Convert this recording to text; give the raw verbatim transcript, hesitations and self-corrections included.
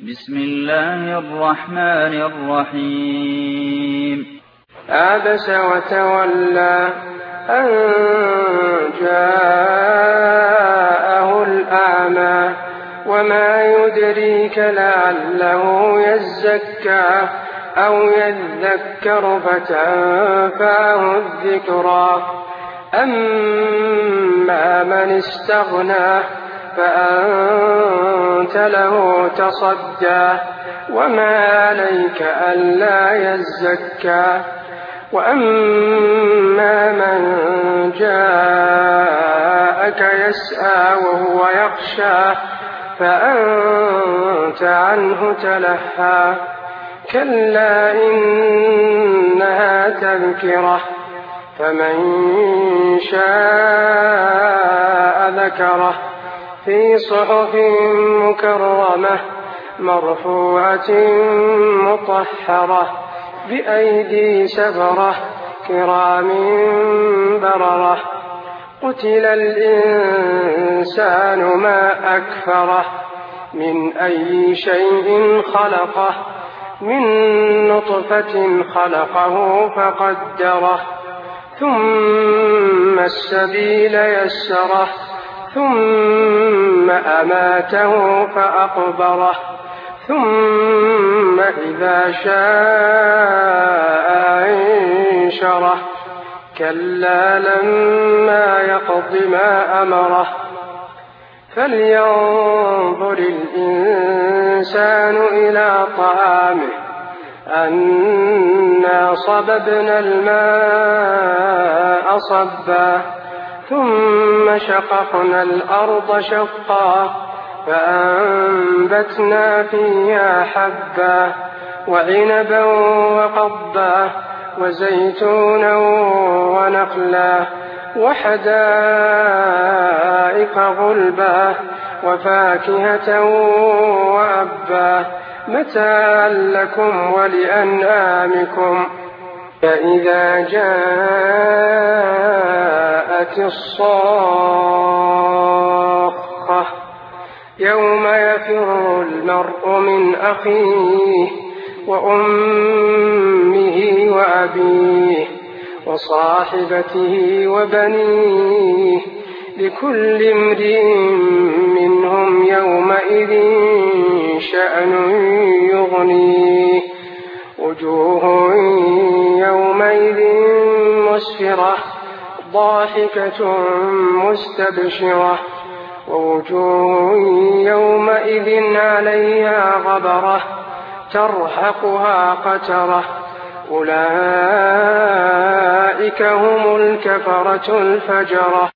بسم الله الرحمن الرحيم عبس وتولى أن جاءه الأعمى وما يدريك لعله يزكى أو يذكر فتنفعه الذكرى أما من استغنى فأنت له تصدى وما عليك ألا يزكى وأما من جاءك يسعى وهو يخشى فأنت عنه تلهى كلا إنها تذكرة فمن شاء ذكره في صحف مكرمة مرفوعة مطهرة بأيدي سفرة كرام بررة قتل الإنسان ما أكفره من أي شيء خلقه من نطفة خلقه فقدره ثم السبيل يسره ثم أماته فأقبره ثم إذا شاء أنشره كلا لما يقض ما أمره فلينظر الإنسان إلى طعامه أنا صببنا الماء صبا ثم شققنا الأرض شقا فأنبتنا فيها حبا وعنبا وقضبا وزيتونا ونخلا وحدائق غلبا وفاكهة وأبا متاعا لكم ولأنعامكم فإذا جاءت الصاخة يوم يفر المرء من أخيه وأمه وأبيه وصاحبته وبنيه لكل امرئ منهم يومئذ شأن يغنيه وجوه يومئذ مسفرة ضاحكة مستبشرة ووجوه يومئذ عليها غبرة ترهقها قترة أولئك هم الكفرة الفجرة.